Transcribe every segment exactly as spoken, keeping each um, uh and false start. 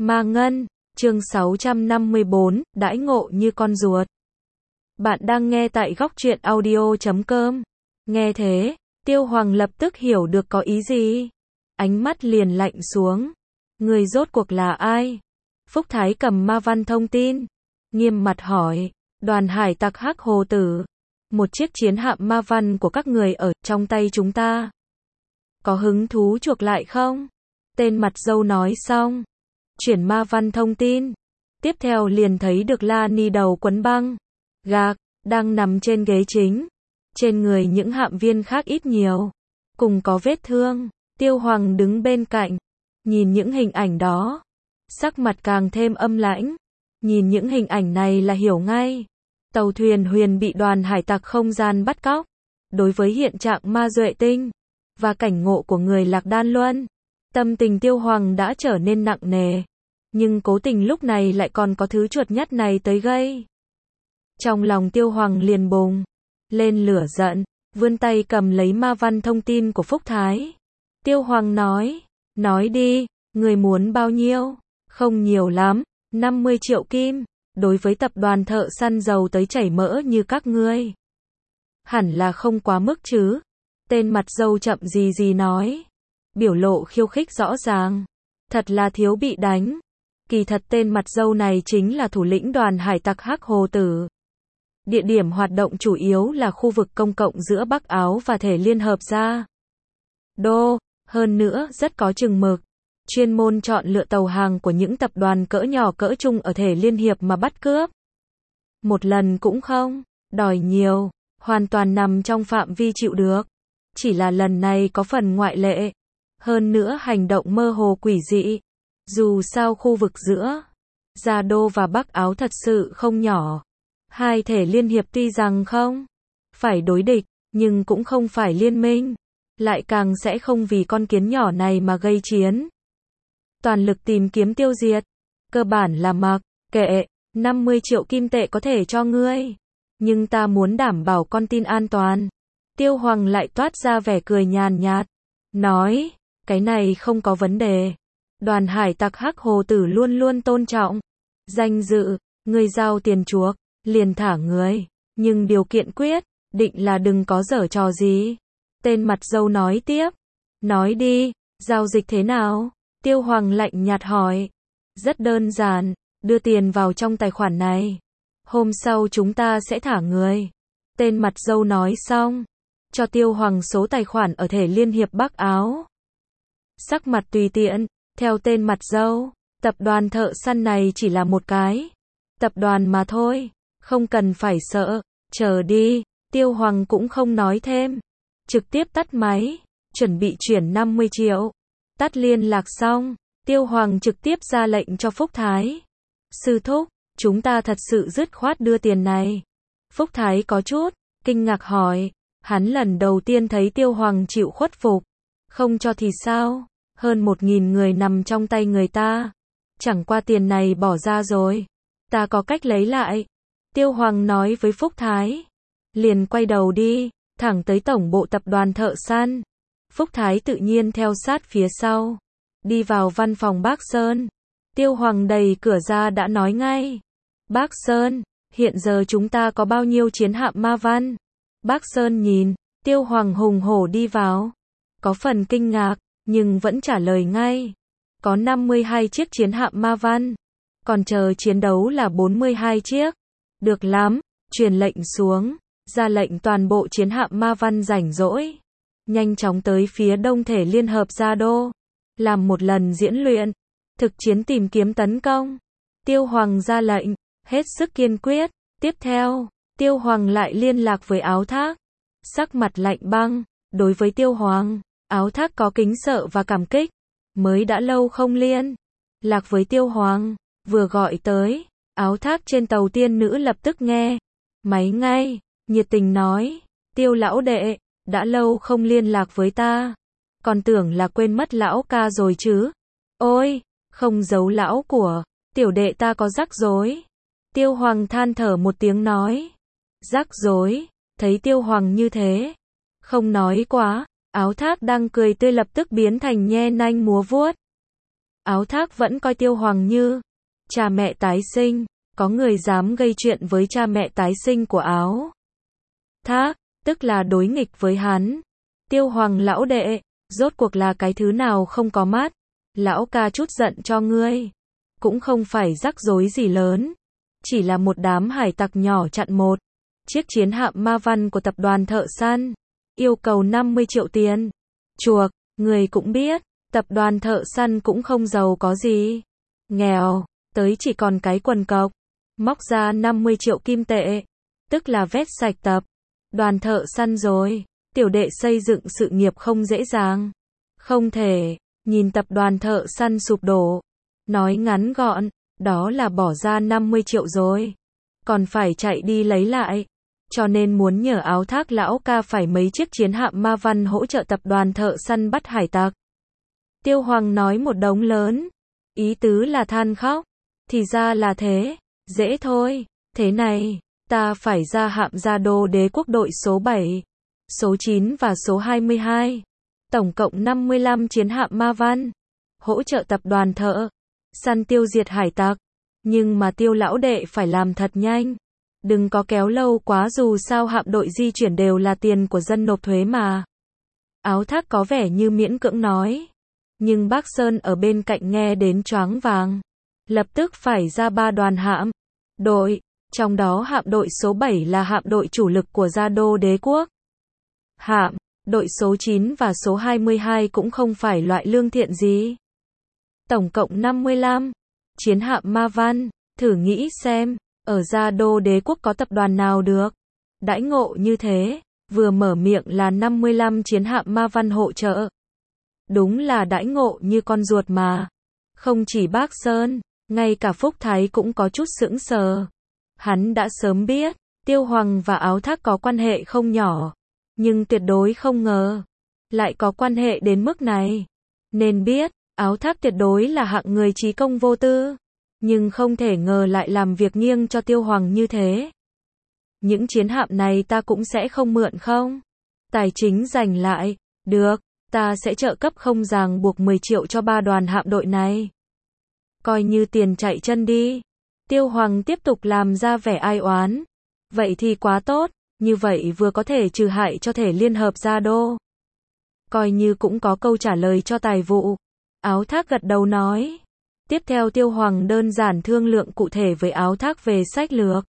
Ma Ngân, chương sáu trăm năm mươi bốn, đãi ngộ như con ruột. Bạn đang nghe tại góc truyện audio chấm com. Nghe thế, Tiêu Hoàng lập tức hiểu được có ý gì. Ánh mắt liền lạnh xuống. Người rốt cuộc là ai? Phúc Thái cầm ma văn thông tin. Nghiêm mặt hỏi, đoàn hải tặc Hắc Hồ Tử. Một chiếc chiến hạm ma văn của các người ở trong tay chúng ta. Có hứng thú chuộc lại không? Tên mặt dâu nói xong. Chuyển ma văn thông tin. Tiếp theo liền thấy được La Ni đầu quấn băng gạc, đang nằm trên ghế chính. Trên người những hạm viên khác ít nhiều, cùng có vết thương. Tiêu Hoàng đứng bên cạnh, nhìn những hình ảnh đó. Sắc mặt càng thêm âm lãnh. Nhìn những hình ảnh này là hiểu ngay. Tàu thuyền huyền bị đoàn hải tặc không gian bắt cóc. Đối với hiện trạng ma duệ tinh và cảnh ngộ của người Lạc Đan Luân, tâm tình Tiêu Hoàng đã trở nên nặng nề. Nhưng cố tình lúc này lại còn có thứ chuột nhắt này tới gây. Trong lòng Tiêu Hoàng liền bùng lên lửa giận, vươn tay cầm lấy ma văn thông tin của Phúc Thái. Tiêu Hoàng nói, nói đi, người muốn bao nhiêu? Không nhiều lắm, năm mươi triệu kim, đối với tập đoàn thợ săn giàu tới chảy mỡ như các ngươi. Hẳn là không quá mức chứ? Tên mặt dâu chậm gì gì nói. Biểu lộ khiêu khích rõ ràng. Thật là thiếu bị đánh. Kỳ thật tên mặt dâu này chính là thủ lĩnh đoàn hải tặc Hắc Hồ Tử. Địa điểm hoạt động chủ yếu là khu vực công cộng giữa Bắc Áo và Thể Liên Hợp Gia Đô, hơn nữa rất có chừng mực. Chuyên môn chọn lựa tàu hàng của những tập đoàn cỡ nhỏ cỡ trung ở Thể Liên Hiệp mà bắt cướp. Một lần cũng không đòi nhiều, hoàn toàn nằm trong phạm vi chịu được. Chỉ là lần này có phần ngoại lệ. Hơn nữa hành động mơ hồ quỷ dị. Dù sao khu vực giữa Gia Đô và Bắc Áo thật sự không nhỏ. Hai thể liên hiệp tuy rằng không phải đối địch, nhưng cũng không phải liên minh. Lại càng sẽ không vì con kiến nhỏ này mà gây chiến. Toàn lực tìm kiếm tiêu diệt. Cơ bản là mặc kệ, năm mươi triệu kim tệ có thể cho ngươi. Nhưng ta muốn đảm bảo con tin an toàn. Tiêu Hoàng lại toát ra vẻ cười nhàn nhạt. Nói, cái này không có vấn đề. Đoàn hải tặc Hắc Hồ Tử luôn luôn tôn trọng danh dự, người giao tiền chuộc, liền thả người. Nhưng điều kiện quyết định là đừng có giở trò gì. Tên mặt dâu nói tiếp. Nói đi, giao dịch thế nào? Tiêu Hoàng lạnh nhạt hỏi. Rất đơn giản, đưa tiền vào trong tài khoản này. Hôm sau chúng ta sẽ thả người. Tên mặt dâu nói xong. Cho Tiêu Hoàng số tài khoản ở Thể Liên Hiệp Bắc Áo. Sắc mặt tùy tiện. Theo tên mặt dâu, tập đoàn thợ săn này chỉ là một cái tập đoàn mà thôi, không cần phải sợ. Chờ đi. Tiêu Hoàng cũng không nói thêm, trực tiếp tắt máy, chuẩn bị chuyển năm mươi triệu. Tắt liên lạc xong, Tiêu Hoàng trực tiếp ra lệnh cho Phúc Thái. Sư thúc, chúng ta thật sự dứt khoát đưa tiền này. Phúc Thái có chút kinh ngạc hỏi. Hắn lần đầu tiên thấy Tiêu Hoàng chịu khuất phục. Không cho thì sao? Hơn một nghìn người nằm trong tay người ta. Chẳng qua tiền này bỏ ra rồi. Ta có cách lấy lại. Tiêu Hoàng nói với Phúc Thái. Liền quay đầu đi, thẳng tới tổng bộ tập đoàn thợ săn. Phúc Thái tự nhiên theo sát phía sau. Đi vào văn phòng Bác Sơn. Tiêu Hoàng đẩy cửa ra đã nói ngay. Bác Sơn, hiện giờ chúng ta có bao nhiêu chiến hạm ma văn? Bác Sơn nhìn, Tiêu Hoàng hùng hổ đi vào. Có phần kinh ngạc, nhưng vẫn trả lời ngay. Có năm mươi hai chiếc chiến hạm ma văn. Còn chờ chiến đấu là bốn mươi hai chiếc. Được lắm, truyền lệnh xuống. Ra lệnh toàn bộ chiến hạm ma văn rảnh rỗi. Nhanh chóng tới phía đông Thể Liên Hợp Gia Đô. Làm một lần diễn luyện. Thực chiến tìm kiếm tấn công. Tiêu Hoàng ra lệnh. Hết sức kiên quyết. Tiếp theo, Tiêu Hoàng lại liên lạc với Áo Thác. Sắc mặt lạnh băng. Đối với Tiêu Hoàng, Áo Thác có kính sợ và cảm kích. Mới đã lâu không liên lạc với Tiêu Hoàng. Vừa gọi tới, Áo Thác trên tàu tiên nữ lập tức nghe máy ngay, nhiệt tình nói. Tiêu lão đệ, đã lâu không liên lạc với ta. Còn tưởng là quên mất lão ca rồi chứ. Ôi, không giấu lão của tiểu đệ ta có rắc rối. Tiêu Hoàng than thở một tiếng nói. Rắc rối? Thấy Tiêu Hoàng như thế, không nói quá. Áo Thác đang cười tươi lập tức biến thành nhe nanh múa vuốt. Áo Thác vẫn coi Tiêu Hoàng như cha mẹ tái sinh, có người dám gây chuyện với cha mẹ tái sinh của Áo Thác, tức là đối nghịch với hắn. Tiêu Hoàng lão đệ, rốt cuộc là cái thứ nào không có mắt, lão ca chút giận cho ngươi, cũng không phải rắc rối gì lớn, chỉ là một đám hải tặc nhỏ chặn một chiếc chiến hạm ma văn của tập đoàn thợ săn, yêu cầu năm mươi triệu tiền chuộc, người cũng biết, tập đoàn thợ săn cũng không giàu có gì, nghèo, tới chỉ còn cái quần cộc, móc ra năm mươi triệu kim tệ, tức là vét sạch tập đoàn thợ săn rồi. Tiểu đệ xây dựng sự nghiệp không dễ dàng, không thể nhìn tập đoàn thợ săn sụp đổ. Nói ngắn gọn, đó là bỏ ra năm mươi triệu rồi, còn phải chạy đi lấy lại, cho nên muốn nhờ Áo Thác lão ca phải mấy chiếc chiến hạm ma văn hỗ trợ tập đoàn thợ săn bắt hải tặc. Tiêu Hoàng nói một đống lớn, ý tứ là than khóc, thì ra là thế, dễ thôi, thế này, ta phải ra hạm Gia Đô Đế quốc đội số bảy, số chín và số hai mươi hai, tổng cộng năm mươi lăm chiến hạm ma văn, hỗ trợ tập đoàn thợ săn tiêu diệt hải tặc, nhưng mà Tiêu lão đệ phải làm thật nhanh, đừng có kéo lâu quá, dù sao hạm đội di chuyển đều là tiền của dân nộp thuế mà. Áo Thác có vẻ như miễn cưỡng nói, nhưng Bác Sơn ở bên cạnh nghe đến choáng váng, lập tức phải ra ba đoàn hạm đội, trong đó hạm đội số bảy là hạm đội chủ lực của Gia Đô Đế quốc. Hạm đội số chín và số hai mươi hai cũng không phải loại lương thiện gì. Tổng cộng năm mươi lăm chiến hạm ma văn, thử nghĩ xem, ở Gia Đô Đế quốc có tập đoàn nào được đãi ngộ như thế, vừa mở miệng là năm mươi lăm chiến hạm ma văn hỗ trợ. Đúng là đãi ngộ như con ruột mà. Không chỉ Bác Sơn, ngay cả Phúc Thái cũng có chút sững sờ. Hắn đã sớm biết, Tiêu Hoàng và Áo Thác có quan hệ không nhỏ, nhưng tuyệt đối không ngờ, lại có quan hệ đến mức này. Nên biết, Áo Thác tuyệt đối là hạng người trí công vô tư, nhưng không thể ngờ lại làm việc nghiêng cho Tiêu Hoàng như thế. Những chiến hạm này ta cũng sẽ không mượn không? Tài chính dành lại, được, ta sẽ trợ cấp không ràng buộc mười triệu cho ba đoàn hạm đội này. Coi như tiền chạy chân đi. Tiêu Hoàng tiếp tục làm ra vẻ ai oán. Vậy thì quá tốt, như vậy vừa có thể trừ hại cho thể liên hợp Gia Đô. Coi như cũng có câu trả lời cho tài vụ. Áo Thác gật đầu nói. Tiếp theo Tiêu Hoàng đơn giản thương lượng cụ thể với Áo Thác về sách lược.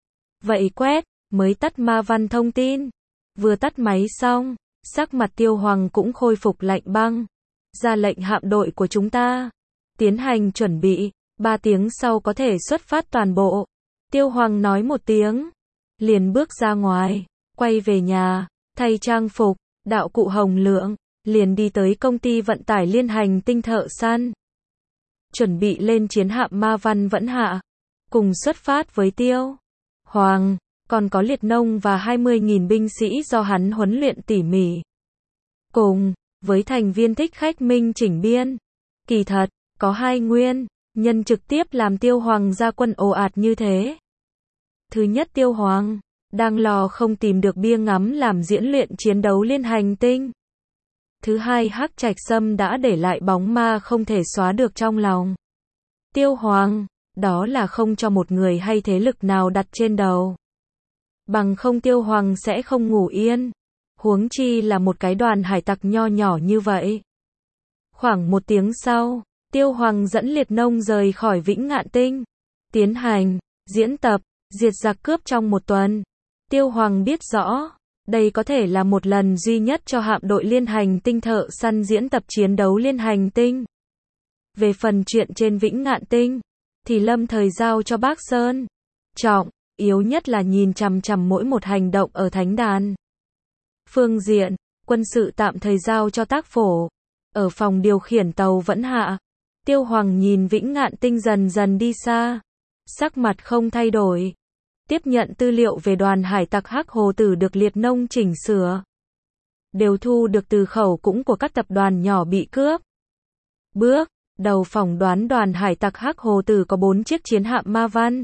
Vậy quét, mới tắt ma văn thông tin. Vừa tắt máy xong, sắc mặt Tiêu Hoàng cũng khôi phục lạnh băng. Ra lệnh hạm đội của chúng ta tiến hành chuẩn bị, ba tiếng sau có thể xuất phát toàn bộ. Tiêu Hoàng nói một tiếng, liền bước ra ngoài, quay về nhà, thay trang phục, đạo cụ hồng lượng, liền đi tới công ty vận tải liên hành tinh thợ săn. Chuẩn bị lên chiến hạm ma văn vẫn hạ, cùng xuất phát với Tiêu Hoàng, còn có Liệt Nông và hai mươi nghìn binh sĩ do hắn huấn luyện tỉ mỉ. Cùng với thành viên thích khách Minh Chỉnh Biên. Kỳ thật, có hai nguyên nhân trực tiếp làm Tiêu Hoàng ra quân ồ ạt như thế. Thứ nhất, Tiêu Hoàng đang lo không tìm được bia ngắm làm diễn luyện chiến đấu liên hành tinh. Thứ hai, Hắc Trạch Sâm đã để lại bóng ma không thể xóa được trong lòng Tiêu Hoàng, đó là không cho một người hay thế lực nào đặt trên đầu. Bằng không Tiêu Hoàng sẽ không ngủ yên, huống chi là một cái đoàn hải tặc nho nhỏ như vậy. Khoảng một tiếng sau, Tiêu Hoàng dẫn Liệt Nông rời khỏi Vĩnh Ngạn Tinh, tiến hành diễn tập diệt giặc cướp trong một tuần. Tiêu Hoàng biết rõ, đây có thể là một lần duy nhất cho hạm đội liên hành tinh thợ săn diễn tập chiến đấu liên hành tinh. Về phần chuyện trên Vĩnh Ngạn Tinh, thì lâm thời giao cho Bác Sơn. Trọng yếu nhất là nhìn chằm chằm mỗi một hành động ở thánh đàn. Phương diện quân sự tạm thời giao cho Tác Phổ. Ở phòng điều khiển tàu vẫn hạ, Tiêu Hoàng nhìn Vĩnh Ngạn Tinh dần dần đi xa, sắc mặt không thay đổi. Tiếp nhận tư liệu về đoàn hải tặc Hắc Hồ Tử được Liệt Nông chỉnh sửa, đều thu được từ khẩu cũng của các tập đoàn nhỏ bị cướp. Bước đầu phỏng đoán đoàn hải tặc Hắc Hồ Tử có bốn chiếc chiến hạm ma văn.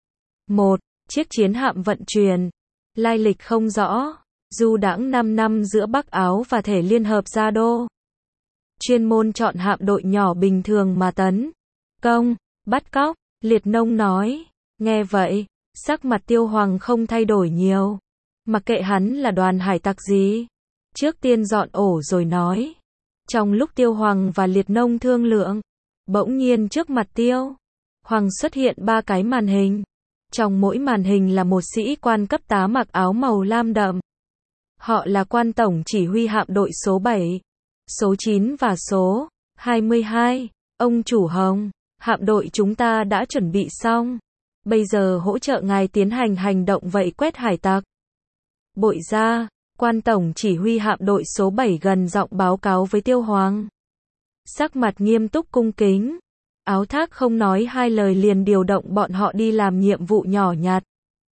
Một chiếc chiến hạm vận chuyển, lai lịch không rõ, du đãng năm năm giữa Bắc Áo và thể liên hợp Gia Đô. chuyên môn chọn hạm đội nhỏ bình thường mà tấn công, bắt cóc, Liệt Nông nói. Nghe vậy, sắc mặt Tiêu Hoàng không thay đổi nhiều. Mặc kệ hắn là đoàn hải tặc gì, trước tiên dọn ổ rồi nói. Trong lúc Tiêu Hoàng và Liệt Nông thương lượng, bỗng nhiên trước mặt Tiêu Hoàng xuất hiện ba cái màn hình. Trong mỗi màn hình là một sĩ quan cấp tám mặc áo màu lam đậm. Họ là quan tổng chỉ huy hạm đội số bảy, số chín và số hai mươi hai. Ông chủ Hồng, hạm đội chúng ta đã chuẩn bị xong. Bây giờ hỗ trợ ngài tiến hành hành động vây quét hải tặc. Bội gia, quan tổng chỉ huy hạm đội số bảy gần giọng báo cáo với Tiêu Hoàng. Sắc mặt nghiêm túc cung kính. Áo Thác không nói hai lời liền điều động bọn họ đi làm nhiệm vụ nhỏ nhặt.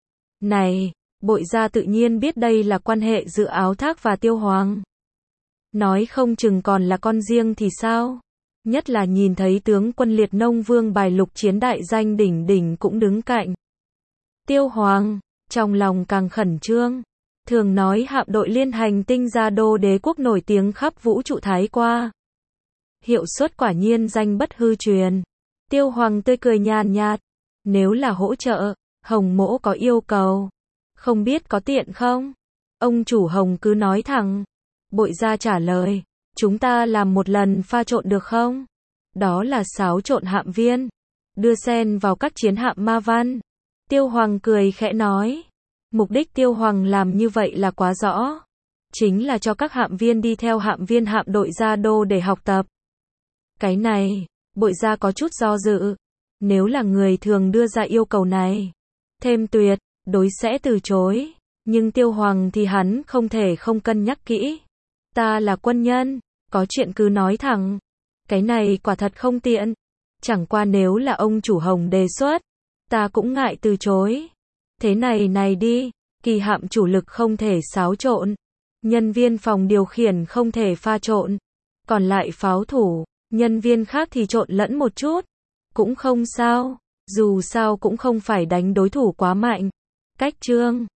Này, Bội gia tự nhiên biết đây là quan hệ giữa Áo Thác và Tiêu Hoàng. Nói không chừng còn là con riêng thì sao? Nhất là nhìn thấy tướng quân Liệt Nông Vương bài lục chiến đại danh đỉnh đỉnh cũng đứng cạnh. Tiêu Hoàng, trong lòng càng khẩn trương. Thường nói hạm đội liên hành tinh Gia Đô đế quốc nổi tiếng khắp vũ trụ thái qua. Hiệu suất quả nhiên danh bất hư truyền. Tiêu Hoàng tươi cười nhàn nhạt. Nếu là hỗ trợ, Hồng mỗ có yêu cầu. Không biết có tiện không? Ông chủ Hồng cứ nói thẳng. Bội gia trả lời. Chúng ta làm một lần pha trộn được không? Đó là xáo trộn hạm viên. Đưa sen vào các chiến hạm ma văn. Tiêu Hoàng cười khẽ nói. Mục đích Tiêu Hoàng làm như vậy là quá rõ. Chính là cho các hạm viên đi theo hạm viên hạm đội Gia Đô để học tập. Cái này, Bội gia có chút do dự. Nếu là người thường đưa ra yêu cầu này, thêm tuyệt đối sẽ từ chối. Nhưng Tiêu Hoàng thì hắn không thể không cân nhắc kỹ. Ta là quân nhân, có chuyện cứ nói thẳng. Cái này quả thật không tiện. Chẳng qua nếu là ông chủ Hồng đề xuất, ta cũng ngại từ chối. Thế này này đi, kỳ hạm chủ lực không thể xáo trộn. Nhân viên phòng điều khiển không thể pha trộn. Còn lại pháo thủ, nhân viên khác thì trộn lẫn một chút. Cũng không sao, dù sao cũng không phải đánh đối thủ quá mạnh. Cách chương